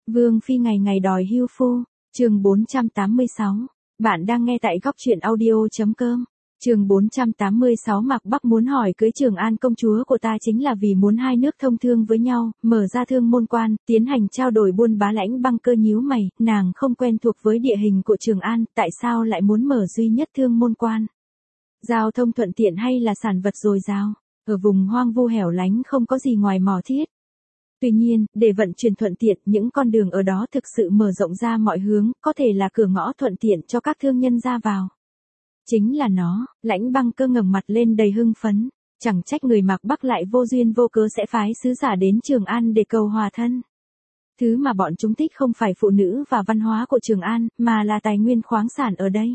Vương Phi ngày ngày đòi hưu phu, chương 486. Bạn đang nghe tại góc truyện audio.com. Chương 486 Mạc Bắc muốn hỏi cưới Trường An công chúa của ta chính là vì muốn hai nước thông thương với nhau, mở ra thương môn quan, tiến hành trao đổi buôn bá. Lãnh Băng Cơ nhíu mày, nàng không quen thuộc với địa hình của Trường An, tại sao lại muốn mở duy nhất thương môn quan? Giao thông thuận tiện hay là sản vật dồi dào? Ở vùng hoang vu hẻo lánh không có gì ngoài mỏ thiết. Tuy nhiên, để vận chuyển thuận tiện, những con đường ở đó thực sự mở rộng ra mọi hướng, có thể là cửa ngõ thuận tiện cho các thương nhân ra vào. Chính là nó. Lãnh Băng Cơ ngẩng mặt lên đầy hưng phấn, chẳng trách người Mạc Bắc lại vô duyên vô cớ sẽ phái sứ giả đến Trường An để cầu hòa thân. Thứ mà bọn chúng thích không phải phụ nữ và văn hóa của Trường An, mà là tài nguyên khoáng sản ở đây.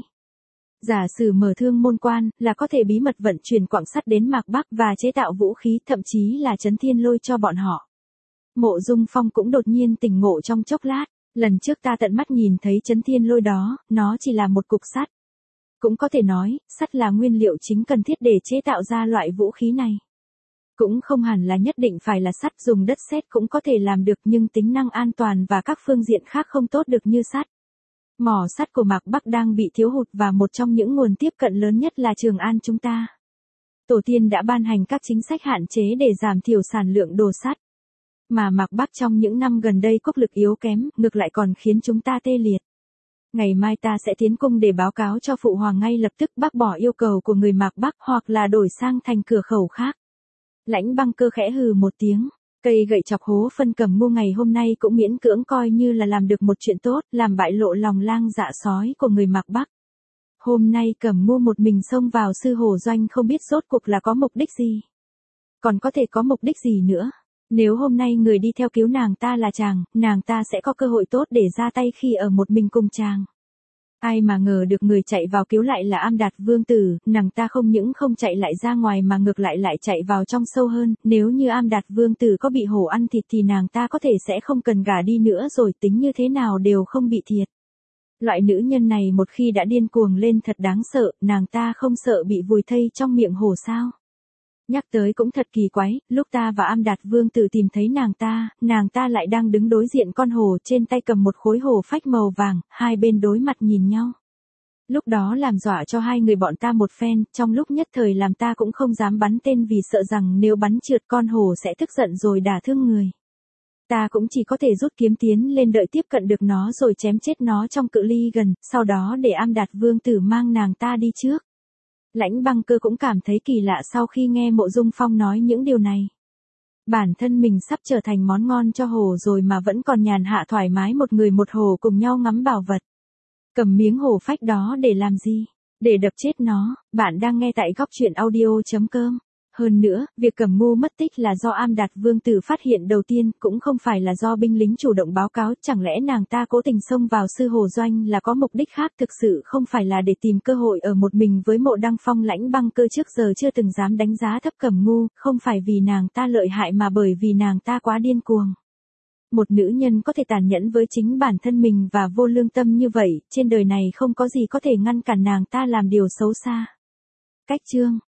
Giả sử mở thương môn quan, là có thể bí mật vận chuyển quặng sắt đến Mạc Bắc và chế tạo vũ khí, thậm chí là trấn thiên lôi cho bọn họ. Mộ Dung Phong cũng đột nhiên tỉnh ngộ trong chốc lát, lần trước ta tận mắt nhìn thấy trấn thiên lôi đó, nó chỉ là một cục sắt. Cũng có thể nói, sắt là nguyên liệu chính cần thiết để chế tạo ra loại vũ khí này. Cũng không hẳn là nhất định phải là sắt, dùng đất sét cũng có thể làm được, nhưng tính năng an toàn và các phương diện khác không tốt được như sắt. Mỏ sắt của Mạc Bắc đang bị thiếu hụt và một trong những nguồn tiếp cận lớn nhất là Trường An chúng ta. Tổ tiên đã ban hành các chính sách hạn chế để giảm thiểu sản lượng đồ sắt. Mà Mạc Bắc trong những năm gần đây quốc lực yếu kém, ngược lại còn khiến chúng ta tê liệt. Ngày mai ta sẽ tiến cung để báo cáo cho Phụ Hoàng ngay lập tức bác bỏ yêu cầu của người Mạc Bắc hoặc là đổi sang thành cửa khẩu khác. Lãnh Băng Cơ khẽ hừ một tiếng, cây gậy chọc hố phân Cẩm Ngu ngày hôm nay cũng miễn cưỡng coi như là làm được một chuyện tốt, làm bại lộ lòng lang dạ sói của người Mạc Bắc. Hôm nay Cẩm Ngu một mình xông vào Sư Hổ Doanh không biết rốt cuộc là có mục đích gì. Còn có thể có mục đích gì nữa? Nếu hôm nay người đi theo cứu nàng ta là chàng, nàng ta sẽ có cơ hội tốt để ra tay khi ở một mình cùng chàng. Ai mà ngờ được người chạy vào cứu lại là Am Đạt Vương Tử, nàng ta không những không chạy lại ra ngoài mà ngược lại chạy vào trong sâu hơn, nếu như Am Đạt Vương Tử có bị hổ ăn thịt thì nàng ta có thể sẽ không cần gả đi nữa rồi, tính như thế nào đều không bị thiệt. Loại nữ nhân này một khi đã điên cuồng lên thật đáng sợ, nàng ta không sợ bị vùi thây trong miệng hổ sao? Nhắc tới cũng thật kỳ quái, lúc ta và Am Đạt Vương Tử tìm thấy nàng ta lại đang đứng đối diện con hổ, trên tay cầm một khối hổ phách màu vàng, hai bên đối mặt nhìn nhau. Lúc đó làm dọa cho hai người bọn ta một phen, trong lúc nhất thời làm ta cũng không dám bắn tên vì sợ rằng nếu bắn trượt con hổ sẽ tức giận rồi đả thương người. Ta cũng chỉ có thể rút kiếm tiến lên đợi tiếp cận được nó rồi chém chết nó trong cự ly gần, sau đó để Am Đạt Vương Tử mang nàng ta đi trước. Lãnh Băng Cơ cũng cảm thấy kỳ lạ sau khi nghe Mộ Dung Phong nói những điều này. Bản thân mình sắp trở thành món ngon cho hổ rồi mà vẫn còn nhàn hạ thoải mái một người một hổ cùng nhau ngắm bảo vật. Cầm miếng hổ phách đó để làm gì? Để đập chết nó. Bạn đang nghe tại góc truyện audio.com. Hơn nữa, việc Cẩm Ngu mất tích là do Am Đạt Vương Tử phát hiện đầu tiên, cũng không phải là do binh lính chủ động báo cáo, chẳng lẽ nàng ta cố tình xông vào Sư Hổ Doanh là có mục đích khác, thực sự không phải là để tìm cơ hội ở một mình với Mộ Đăng Phong. Lãnh Băng Cơ trước giờ chưa từng dám đánh giá thấp Cẩm Ngu, không phải vì nàng ta lợi hại mà bởi vì nàng ta quá điên cuồng. Một nữ nhân có thể tàn nhẫn với chính bản thân mình và vô lương tâm như vậy, trên đời này không có gì có thể ngăn cản nàng ta làm điều xấu xa. Cách chương